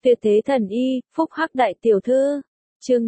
Tuyệt thế thần y, phúc hắc đại tiểu thư. Chương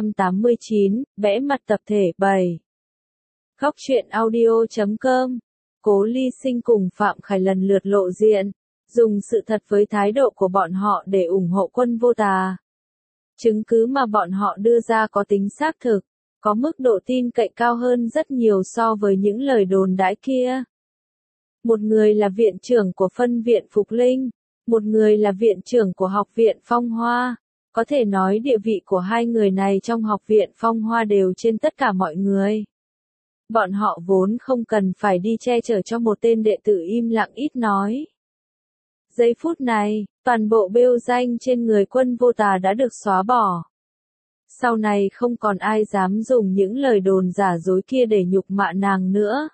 589, vẽ mặt tập thể 7. Góc truyện audio.com. Cố Ly Sinh cùng Phạm Khải lần lượt lộ diện, dùng sự thật với thái độ của bọn họ để ủng hộ Quân Vô Tà. Chứng cứ mà bọn họ đưa ra có tính xác thực, có mức độ tin cậy cao hơn rất nhiều so với những lời đồn đãi kia. Một người là viện trưởng của phân viện Phục Linh, một người là viện trưởng của Học viện Phong Hoa. Có thể nói địa vị của hai người này trong Học viện Phong Hoa đều trên tất cả mọi người. Bọn họ vốn không cần phải đi che chở cho một tên đệ tử im lặng ít nói. Giây phút này, toàn bộ bêu danh trên người Quân Vô Tà đã được xóa bỏ. Sau này không còn ai dám dùng những lời đồn giả dối kia để nhục mạ nàng nữa.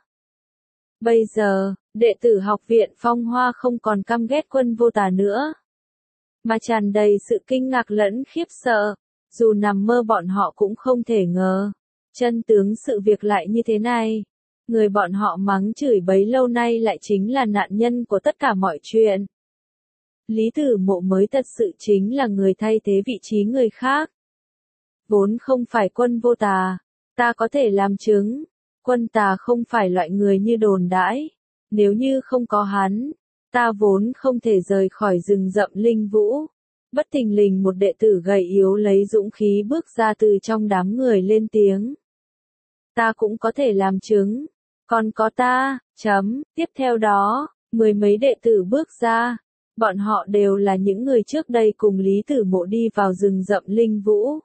Bây giờ, đệ tử Học viện Phong Hoa không còn căm ghét Quân Vô Tà nữa, mà tràn đầy sự kinh ngạc lẫn khiếp sợ. Dù nằm mơ bọn họ cũng không thể ngờ chân tướng sự việc lại như thế này. Người bọn họ mắng chửi bấy lâu nay lại chính là nạn nhân của tất cả mọi chuyện. Lý Tử Mộ mới thật sự chính là người thay thế vị trí người khác. Vốn không phải Quân Vô Tà, ta có thể làm chứng, Quân Tà không phải loại người như đồn đãi. Nếu như không có hắn, ta vốn không thể rời khỏi rừng rậm Linh Vũ. Bất thình lình một đệ tử gầy yếu lấy dũng khí bước ra từ trong đám người lên tiếng. Ta cũng có thể làm chứng, còn có ta, Tiếp theo đó, mười mấy đệ tử bước ra. Bọn họ đều là những người trước đây cùng Lý Tử Mộ đi vào rừng rậm Linh Vũ.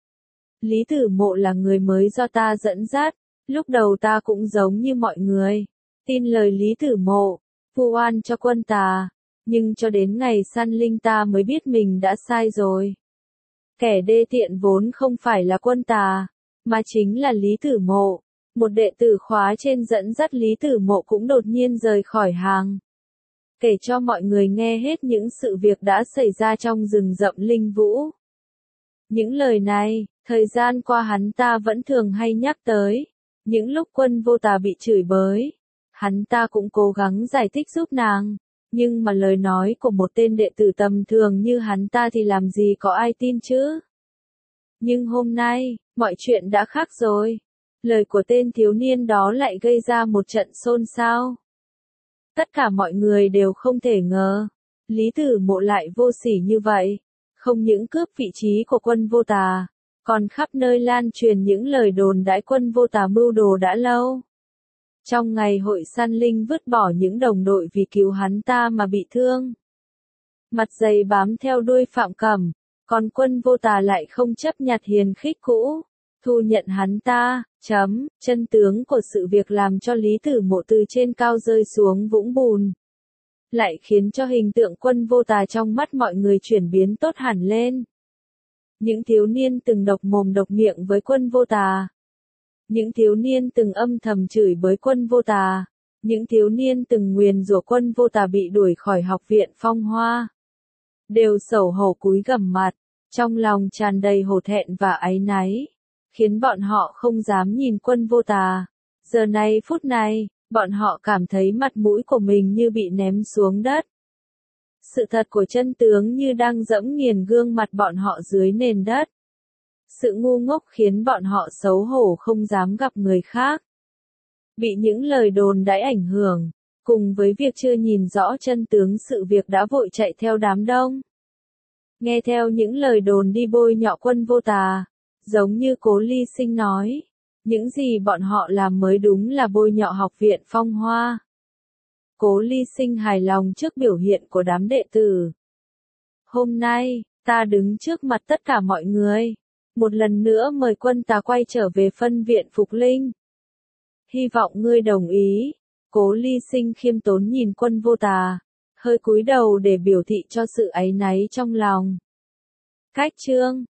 Lý Tử Mộ là người mới do ta dẫn dắt, lúc đầu ta cũng giống như mọi người, tin lời Lý Tử Mộ, vu oan cho Quân Tà, nhưng cho đến ngày săn linh ta mới biết mình đã sai rồi. Kẻ đê tiện vốn không phải là Quân Tà, mà chính là Lý Tử Mộ. Một đệ tử khóa trên dẫn dắt Lý Tử Mộ cũng đột nhiên rời khỏi hàng, kể cho mọi người nghe hết những sự việc đã xảy ra trong rừng rậm Linh Vũ. Những lời này, thời gian qua hắn ta vẫn thường hay nhắc tới. Những lúc Quân Vô Tà bị chửi bới, hắn ta cũng cố gắng giải thích giúp nàng. Nhưng mà lời nói của một tên đệ tử tầm thường như hắn ta thì làm gì có ai tin chứ? Nhưng hôm nay, mọi chuyện đã khác rồi. Lời của tên thiếu niên đó lại gây ra một trận xôn xao. Tất cả mọi người đều không thể ngờ, Lý Tử Mộ lại vô sỉ như vậy. Không những cướp vị trí của Quân Vô Tà, còn khắp nơi lan truyền những lời đồn đãi Quân Vô Tà mưu đồ đã lâu. Trong ngày hội săn linh vứt bỏ những đồng đội vì cứu hắn ta mà bị thương. Mặt dày bám theo đuôi Phạm Cẩm, còn Quân Vô Tà lại không chấp nhặt hiền khích cũ, thu nhận hắn ta. Chân tướng của sự việc làm cho Lý Tử Mộ từ trên cao rơi xuống vũng bùn, lại khiến cho hình tượng Quân Vô Tà trong mắt mọi người chuyển biến tốt hẳn lên. Những thiếu niên từng độc mồm độc miệng với Quân Vô Tà, những thiếu niên từng âm thầm chửi bới Quân Vô Tà, những thiếu niên từng nguyền rủa Quân Vô Tà bị đuổi khỏi Học viện Phong Hoa, đều xấu hổ cúi gằm mặt, trong lòng tràn đầy hổ thẹn và áy náy, khiến bọn họ không dám nhìn Quân Vô Tà. Giờ này phút này, bọn họ cảm thấy mặt mũi của mình như bị ném xuống đất. Sự thật của chân tướng như đang dẫm nghiền gương mặt bọn họ dưới nền đất. Sự ngu ngốc khiến bọn họ xấu hổ không dám gặp người khác. Bị những lời đồn đãi ảnh hưởng, cùng với việc chưa nhìn rõ chân tướng sự việc đã vội chạy theo đám đông. Nghe theo những lời đồn đi bôi nhọ Quân Vô Tà, giống như Cố Ly Sinh nói, những gì bọn họ làm mới đúng là bôi nhọ Học viện Phong Hoa. Cố Ly Sinh hài lòng trước biểu hiện của đám đệ tử. Hôm nay, ta đứng trước mặt tất cả mọi người, một lần nữa mời Quân Tà quay trở về phân viện Phục Linh. Hy vọng ngươi đồng ý. Cố Ly Sinh khiêm tốn nhìn Quân Vô Tà, hơi cúi đầu để biểu thị cho sự áy náy trong lòng. Cách chương